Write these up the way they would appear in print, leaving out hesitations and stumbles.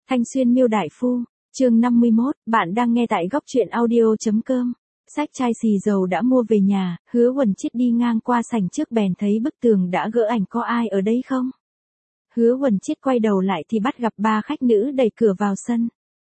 Thanh Xuyên Miêu Đại Phu, chương 51, bạn đang nghe tại góc truyện audio.com. Xách chai xì dầu đã mua về nhà, Hứa Huẩn Chiết đi ngang qua sảnh trước bèn thấy bức tường đã gỡ ảnh có ai ở đây không. Hứa Huẩn Chiết quay đầu lại thì bắt gặp ba khách nữ đẩy cửa vào sân.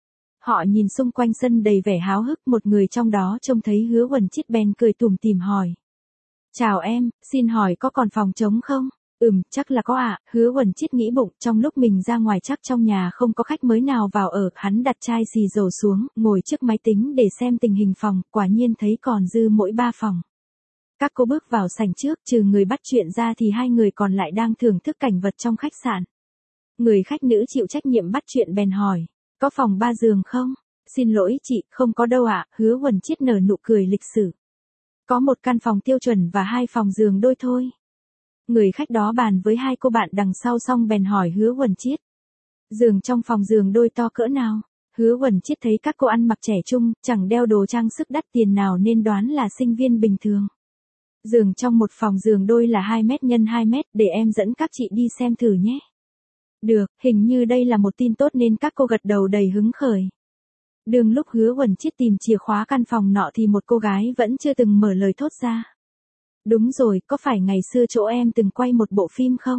Họ nhìn xung quanh sân đầy vẻ háo hức, một người trong đó trông thấy Hứa Huẩn Chiết bèn cười tủm tỉm hỏi. Chào em, xin hỏi có còn phòng trống không? Chắc là có ạ. Hứa Huẩn Chiết nghĩ bụng, trong lúc mình ra ngoài chắc trong nhà không có khách mới nào vào ở, hắn đặt chai xì dầu xuống, ngồi trước máy tính để xem tình hình phòng, quả nhiên thấy còn dư mỗi 3 phòng. Các cô bước vào sảnh trước, trừ người bắt chuyện ra thì 2 người còn lại đang thưởng thức cảnh vật trong khách sạn. Người khách nữ chịu trách nhiệm bắt chuyện bèn hỏi, có phòng 3 giường không? Xin lỗi chị, không có đâu ạ. Hứa Huẩn Chiết nở nụ cười lịch sự. Có một căn phòng tiêu chuẩn và 2 phòng giường đôi thôi. Người khách đó bàn với 2 cô bạn đằng sau xong bèn hỏi Hứa Huẩn Chiết. Giường trong phòng giường đôi to cỡ nào? Hứa Huẩn Chiết thấy các cô ăn mặc trẻ trung, chẳng đeo đồ trang sức đắt tiền nào nên đoán là sinh viên bình thường. Giường trong một phòng giường đôi là 2 mét x 2 mét, để em dẫn các chị đi xem thử nhé. Được, hình như đây là một tin tốt nên các cô gật đầu đầy hứng khởi. Đường lúc Hứa Huẩn Chiết tìm chìa khóa căn phòng nọ thì một cô gái vẫn chưa từng mở lời thốt ra. Đúng rồi, có phải ngày xưa chỗ em từng quay một bộ phim không?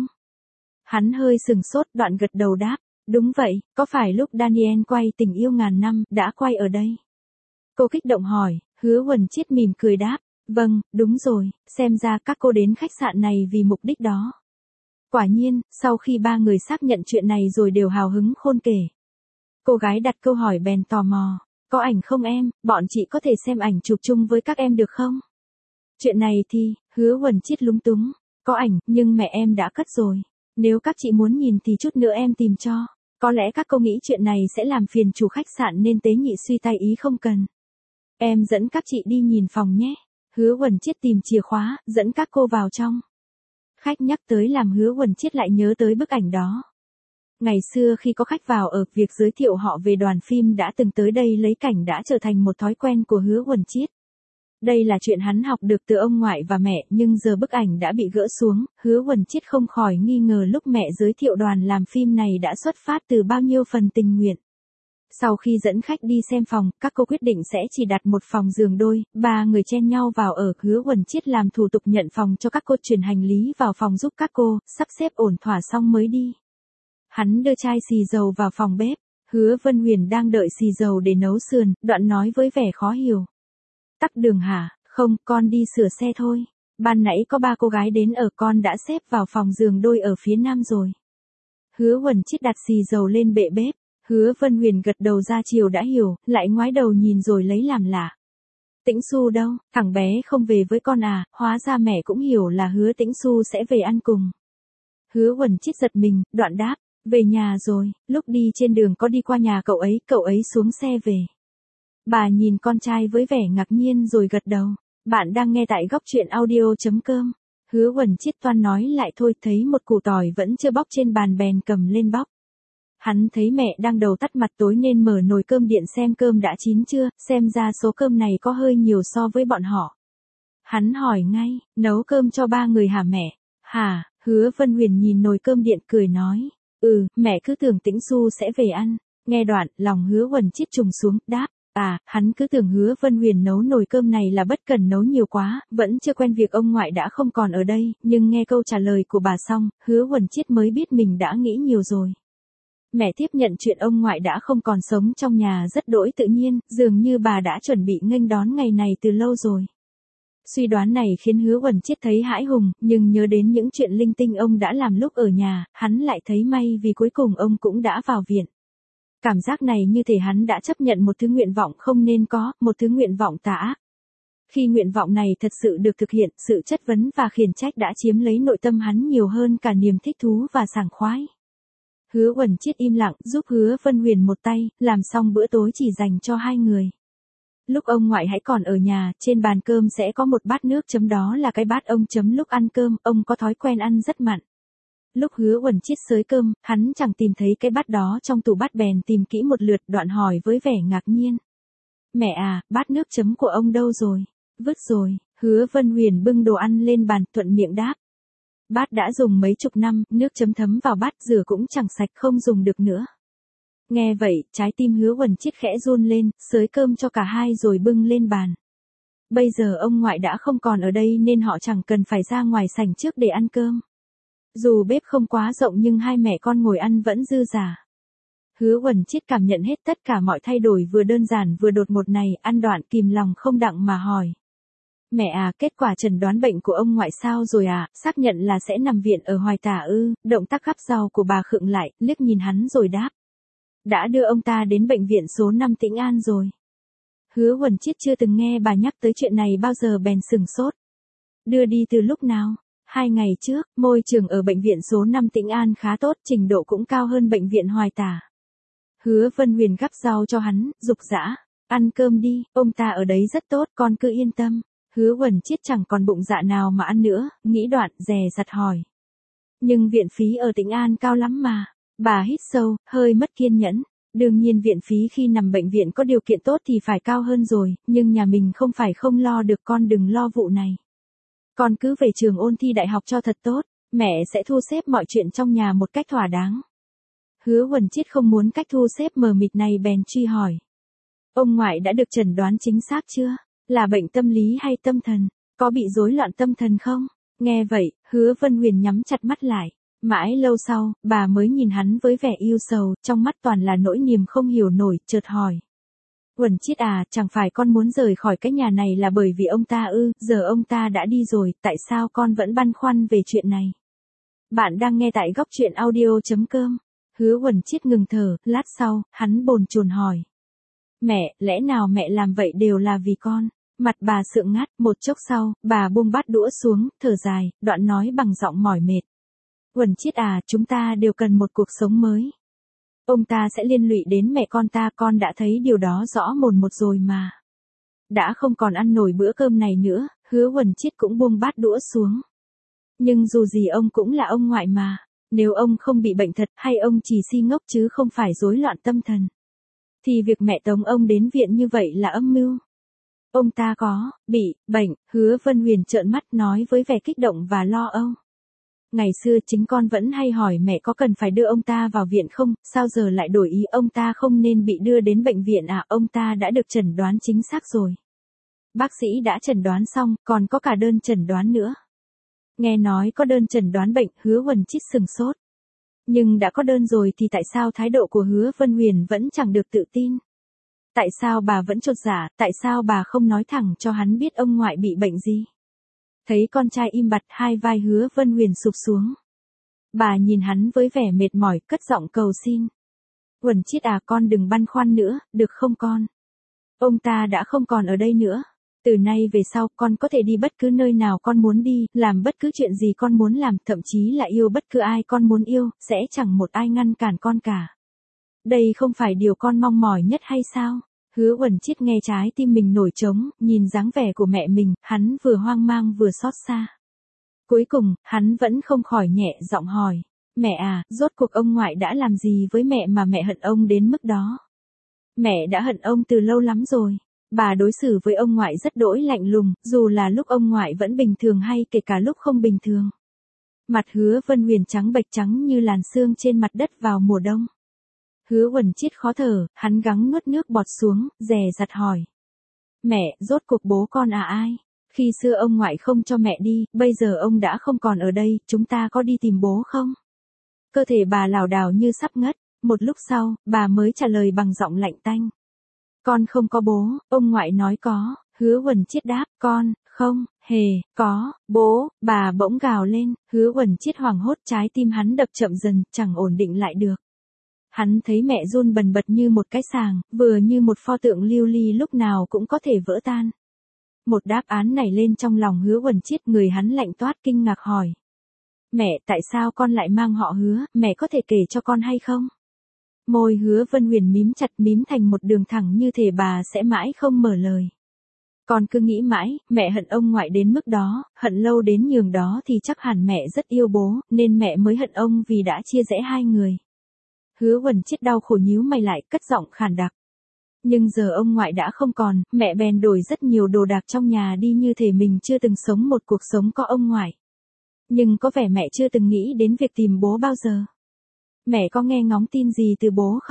Hắn hơi sừng sốt, đoạn gật đầu đáp. Đúng vậy, có phải lúc Daniel quay Tình Yêu Ngàn Năm đã quay ở đây? Cô kích động hỏi. Hứa Huẩn Chiết mỉm cười đáp. Vâng, đúng rồi, xem ra các cô đến khách sạn này vì mục đích đó. Quả nhiên, sau khi 3 người xác nhận chuyện này rồi đều hào hứng khôn kể. Cô gái đặt câu hỏi bèn tò mò. Có ảnh không em, bọn chị có thể xem ảnh chụp chung với các em được không? Chuyện này thì, Hứa Huẩn Chiết lúng túng. Có ảnh, nhưng mẹ em đã cất rồi. Nếu các chị muốn nhìn thì chút nữa em tìm cho. Có lẽ các cô nghĩ chuyện này sẽ làm phiền chủ khách sạn nên tế nhị suy tay ý không cần. Em dẫn các chị đi nhìn phòng nhé. Hứa Huẩn Chiết tìm chìa khóa, dẫn các cô vào trong. Khách nhắc tới làm Hứa Huẩn Chiết lại nhớ tới bức ảnh đó. Ngày xưa khi có khách vào ở, việc giới thiệu họ về đoàn phim đã từng tới đây lấy cảnh đã trở thành một thói quen của Hứa Huẩn Chiết. Đây là chuyện hắn học được từ ông ngoại và mẹ, nhưng giờ bức ảnh đã bị gỡ xuống, Hứa Huẩn Chiết không khỏi nghi ngờ lúc mẹ giới thiệu đoàn làm phim này đã xuất phát từ bao nhiêu phần tình nguyện. Sau khi dẫn khách đi xem phòng, các cô quyết định sẽ chỉ đặt một phòng giường đôi, 3 người chen nhau vào ở. Hứa Huẩn Chiết làm thủ tục nhận phòng cho các cô, chuyển hành lý vào phòng giúp các cô, sắp xếp ổn thỏa xong mới đi. Hắn đưa chai xì dầu vào phòng bếp, Hứa Vân Huyền đang đợi xì dầu để nấu sườn, đoạn nói với vẻ khó hiểu. Tắc đường hả? Không, con đi sửa xe thôi. Ban nãy có 3 cô gái đến ở, con đã xếp vào phòng giường đôi ở phía nam rồi. Hứa Huẩn Chiết đặt xì dầu lên bệ bếp. Hứa Vân Huyền gật đầu ra chiều đã hiểu, lại ngoái đầu nhìn rồi lấy làm lạ. Tĩnh Xu đâu, thằng bé không về với con à? Hóa ra mẹ cũng hiểu là Hứa Tĩnh Xu sẽ về ăn cùng. Hứa Huẩn Chiết giật mình, đoạn đáp, về nhà rồi, lúc đi trên đường có đi qua nhà cậu ấy xuống xe về. Bà nhìn con trai với vẻ ngạc nhiên rồi gật đầu. Bạn đang nghe tại góc truyện audio.com. Hứa Huẩn Chiết toan nói lại thôi, thấy một củ tỏi vẫn chưa bóc trên bàn bèn cầm lên bóc. Hắn thấy mẹ đang đầu tắt mặt tối nên mở nồi cơm điện xem cơm đã chín chưa, xem ra số cơm này có hơi nhiều so với bọn họ. Hắn hỏi ngay, nấu cơm cho 3 người hả mẹ? Hả? Hứa Vân Huyền nhìn nồi cơm điện cười nói. Mẹ cứ tưởng Tĩnh Xu sẽ về ăn. Nghe đoạn, lòng Hứa Huẩn Chiết trùng xuống, đáp. Hắn cứ tưởng Hứa Vân Huyền nấu nồi cơm này là bất cần nấu nhiều quá, vẫn chưa quen việc ông ngoại đã không còn ở đây, nhưng nghe câu trả lời của bà xong, Hứa Huẩn Chiết mới biết mình đã nghĩ nhiều rồi. Mẹ tiếp nhận chuyện ông ngoại đã không còn sống trong nhà rất đỗi tự nhiên, dường như bà đã chuẩn bị nghênh đón ngày này từ lâu rồi. Suy đoán này khiến Hứa Huẩn Chiết thấy hãi hùng, nhưng nhớ đến những chuyện linh tinh ông đã làm lúc ở nhà, hắn lại thấy may vì cuối cùng ông cũng đã vào viện. Cảm giác này như thể hắn đã chấp nhận một thứ nguyện vọng không nên có, một thứ nguyện vọng tà ác. Khi nguyện vọng này thật sự được thực hiện, sự chất vấn và khiển trách đã chiếm lấy nội tâm hắn nhiều hơn cả niềm thích thú và sảng khoái. Hứa Huẩn Chiết im lặng, giúp Hứa Vân Huyền một tay, làm xong bữa tối chỉ dành cho 2 người. Lúc ông ngoại hãy còn ở nhà, trên bàn cơm sẽ có một bát nước chấm, đó là cái bát ông chấm lúc ăn cơm, ông có thói quen ăn rất mặn. Lúc Hứa Huẩn Chiết xới cơm, hắn chẳng tìm thấy cái bát đó trong tủ bát bèn tìm kỹ một lượt, đoạn hỏi với vẻ ngạc nhiên. Mẹ à, bát nước chấm của ông đâu rồi? Vứt rồi. Hứa Vân Huyền bưng đồ ăn lên bàn, thuận miệng đáp. Bát đã dùng mấy chục năm, nước chấm thấm vào bát, rửa cũng chẳng sạch, không dùng được nữa. Nghe vậy, trái tim Hứa Uẩn Chiết khẽ run lên, xới cơm cho cả hai rồi bưng lên bàn. Bây giờ ông ngoại đã không còn ở đây nên họ chẳng cần phải ra ngoài sảnh trước để ăn cơm. Dù bếp không quá rộng nhưng hai mẹ con ngồi ăn vẫn dư dả. Hứa Uẩn Chiết cảm nhận hết tất cả mọi thay đổi vừa đơn giản vừa đột ngột này, ăn đoạn kìm lòng không đặng mà hỏi. Mẹ à, kết quả chẩn đoán bệnh của ông ngoại sao rồi à, xác nhận là sẽ nằm viện ở Hoài Tả ư? Động tác gắp rau của bà khựng lại, liếc nhìn hắn rồi đáp. Đã đưa ông ta đến bệnh viện số 5 Tĩnh An rồi. Hứa Uẩn Chiết chưa từng nghe bà nhắc tới chuyện này bao giờ bèn sửng sốt. Đưa đi từ lúc nào? 2 ngày trước, môi trường ở bệnh viện số 5 Tĩnh An khá tốt, trình độ cũng cao hơn bệnh viện Hoài Tả. Hứa Vân Huyền gắp rau cho hắn, dục dã. Ăn cơm đi, ông ta ở đấy rất tốt, con cứ yên tâm. Hứa Uẩn Chiết chẳng còn bụng dạ nào mà ăn nữa, nghĩ đoạn, dè dặt hỏi. Nhưng viện phí ở Tĩnh An cao lắm mà. Bà hít sâu, hơi mất kiên nhẫn. Đương nhiên viện phí khi nằm bệnh viện có điều kiện tốt thì phải cao hơn rồi, nhưng nhà mình không phải không lo được, con đừng lo vụ này. Con cứ về trường ôn thi đại học cho thật tốt, mẹ sẽ thu xếp mọi chuyện trong nhà một cách thỏa đáng. Hứa Uẩn Chiết không muốn cách thu xếp mờ mịt này bèn truy hỏi. Ông ngoại đã được chẩn đoán chính xác chưa? Là bệnh tâm lý hay tâm thần? Có bị rối loạn tâm thần không? Nghe vậy, Hứa Vân Huyền nhắm chặt mắt lại. Mãi lâu sau, bà mới nhìn hắn với vẻ yêu sầu, trong mắt toàn là nỗi niềm không hiểu nổi, chợt hỏi. Uẩn Chiết à, chẳng phải con muốn rời khỏi cái nhà này là bởi vì ông ta ư? Giờ ông ta đã đi rồi, tại sao con vẫn băn khoăn về chuyện này? Bạn đang nghe tại góc truyện audio.com. Hứa Uẩn Chiết ngừng thở, lát sau, hắn bồn chồn hỏi. Mẹ, lẽ nào mẹ làm vậy đều là vì con? Mặt bà sượng ngắt, một chốc sau, bà buông bát đũa xuống, thở dài, đoạn nói bằng giọng mỏi mệt. Uẩn Chiết à, chúng ta đều cần một cuộc sống mới. Ông ta sẽ liên lụy đến mẹ con đã thấy điều đó rõ mồn một rồi mà. Đã không còn ăn nổi bữa cơm này nữa, Hứa Uẩn Chiết cũng buông bát đũa xuống. Nhưng dù gì ông cũng là ông ngoại mà. Nếu ông không bị bệnh thật hay ông chỉ si ngốc chứ không phải rối loạn tâm thần, thì việc mẹ tống ông đến viện như vậy là âm mưu. Ông ta có bị bệnh? Hứa Vân Huyền trợn mắt nói với vẻ kích động và lo âu. Ngày xưa chính con vẫn hay hỏi mẹ có cần phải đưa ông ta vào viện không, sao giờ lại đổi ý, ông ta không nên bị đưa đến bệnh viện à? Ông ta đã được chẩn đoán chính xác rồi. Bác sĩ đã chẩn đoán xong, còn có cả đơn chẩn đoán nữa. Nghe nói có đơn chẩn đoán bệnh, Hứa Uẩn Chiết sừng sốt. Nhưng đã có đơn rồi thì tại sao thái độ của Hứa Vân Huyền vẫn chẳng được tự tin? Tại sao bà vẫn chột dạ, tại sao bà không nói thẳng cho hắn biết ông ngoại bị bệnh gì? Thấy con trai im bặt, hai vai Hứa Vân Huyền sụp xuống. Bà nhìn hắn với vẻ mệt mỏi, cất giọng cầu xin. Uẩn Chiết à, con đừng băn khoăn nữa, được không con? Ông ta đã không còn ở đây nữa. Từ nay về sau, con có thể đi bất cứ nơi nào con muốn đi, làm bất cứ chuyện gì con muốn làm, thậm chí là yêu bất cứ ai con muốn yêu, sẽ chẳng một ai ngăn cản con cả. Đây không phải điều con mong mỏi nhất hay sao? Hứa Uẩn Chiết nghe trái tim mình nổi trống, nhìn dáng vẻ của mẹ mình, hắn vừa hoang mang vừa xót xa. Cuối cùng, hắn vẫn không khỏi nhẹ giọng hỏi. Mẹ à, rốt cuộc ông ngoại đã làm gì với mẹ mà mẹ hận ông đến mức đó? Mẹ đã hận ông từ lâu lắm rồi. Bà đối xử với ông ngoại rất đỗi lạnh lùng, dù là lúc ông ngoại vẫn bình thường hay kể cả lúc không bình thường. Mặt Hứa Vân Huyền trắng bệch, trắng như làn sương trên mặt đất vào mùa đông. Hứa Uẩn Chiết khó thở, hắn gắng nuốt nước bọt xuống, dè dặt hỏi. Mẹ, rốt cuộc bố con là ai? Khi xưa ông ngoại không cho mẹ đi, bây giờ ông đã không còn ở đây, chúng ta có đi tìm bố không? Cơ thể bà lảo đảo như sắp ngất, một lúc sau, bà mới trả lời bằng giọng lạnh tanh. Con không có bố, ông ngoại nói có. Hứa Uẩn Chiết đáp, con, không, hề, có, bố. Bà bỗng gào lên, Hứa Uẩn Chiết hoảng hốt, trái tim hắn đập chậm dần, chẳng ổn định lại được. Hắn thấy mẹ run bần bật như một cái sàng, vừa như một pho tượng lưu ly lúc nào cũng có thể vỡ tan. Một đáp án nảy lên trong lòng Hứa Uẩn Chiết, người hắn lạnh toát kinh ngạc hỏi. Mẹ, tại sao con lại mang họ Hứa, mẹ có thể kể cho con hay không? Môi Hứa Vân Huyền mím chặt, mím thành một đường thẳng như thể bà sẽ mãi không mở lời. Con cứ nghĩ mãi, mẹ hận ông ngoại đến mức đó, hận lâu đến nhường đó thì chắc hẳn mẹ rất yêu bố, nên mẹ mới hận ông vì đã chia rẽ hai người. Hứa Uẩn Chiết đau khổ nhíu mày lại, cất giọng khàn đặc. Nhưng giờ ông ngoại đã không còn, mẹ bèn đổi rất nhiều đồ đạc trong nhà đi như thể mình chưa từng sống một cuộc sống có ông ngoại. Nhưng có vẻ mẹ chưa từng nghĩ đến việc tìm bố bao giờ. Mẹ có nghe ngóng tin gì từ bố không?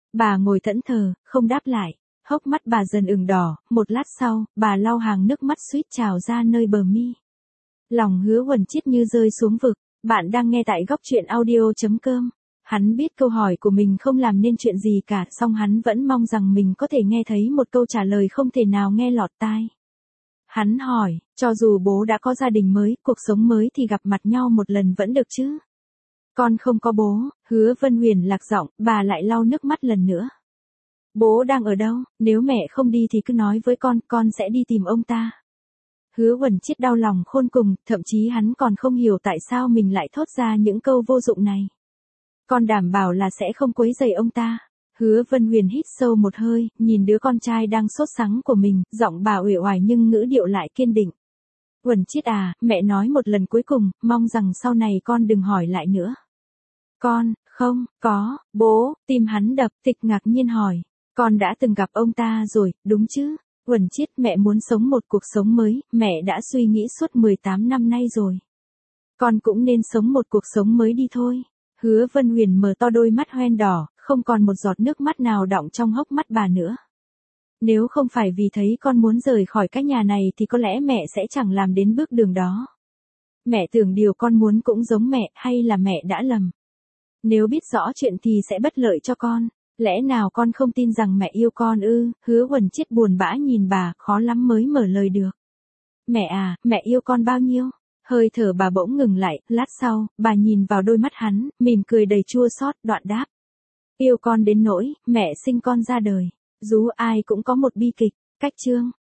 Bà ngồi thẫn thờ, không đáp lại. Hốc mắt bà dần ửng đỏ, một lát sau, bà lau hàng nước mắt suýt trào ra nơi bờ mi. Lòng Hứa Huẩn Chiết như rơi xuống vực. Bạn đang nghe tại góc truyện audio.com. Hắn biết câu hỏi của mình không làm nên chuyện gì cả, song hắn vẫn mong rằng mình có thể nghe thấy một câu trả lời không thể nào nghe lọt tai. Hắn hỏi, cho dù bố đã có gia đình mới, cuộc sống mới thì gặp mặt nhau một lần vẫn được chứ? Con không có bố. Hứa Vân Huyền lạc giọng, bà lại lau nước mắt lần nữa. Bố đang ở đâu? Nếu mẹ không đi thì cứ nói với con sẽ đi tìm ông ta. Hứa Huẩn Chiết đau lòng khôn cùng, thậm chí hắn còn không hiểu tại sao mình lại thốt ra những câu vô dụng này. Con đảm bảo là sẽ không quấy rầy ông ta. Hứa Vân Huyền hít sâu một hơi, nhìn đứa con trai đang sốt sắng của mình, giọng bà uể oải nhưng ngữ điệu lại kiên định. Huẩn Chiết à, mẹ nói một lần cuối cùng, mong rằng sau này con đừng hỏi lại nữa. Con, không, có, bố. Tim hắn đập, Tịch ngạc nhiên hỏi. Con đã từng gặp ông ta rồi, đúng chứ? Huẩn Chiết, mẹ muốn sống một cuộc sống mới, mẹ đã suy nghĩ suốt 18 năm nay rồi. Con cũng nên sống một cuộc sống mới đi thôi. Hứa Vân Huyền mở to đôi mắt hoen đỏ, không còn một giọt nước mắt nào đọng trong hốc mắt bà nữa. Nếu không phải vì thấy con muốn rời khỏi cái nhà này thì có lẽ mẹ sẽ chẳng làm đến bước đường đó. Mẹ tưởng điều con muốn cũng giống mẹ, hay là mẹ đã lầm? Nếu biết rõ chuyện thì sẽ bất lợi cho con. Lẽ nào con không tin rằng mẹ yêu con ư? Hứa Huẩn Chiết buồn bã nhìn bà, khó lắm mới mở lời được. Mẹ à, mẹ yêu con bao nhiêu? Hơi thở bà bỗng ngừng lại, lát sau, bà nhìn vào đôi mắt hắn, mỉm cười đầy chua xót, đoạn đáp. Yêu con đến nỗi, mẹ sinh con ra đời. Dù ai cũng có một bi kịch. Cách chương.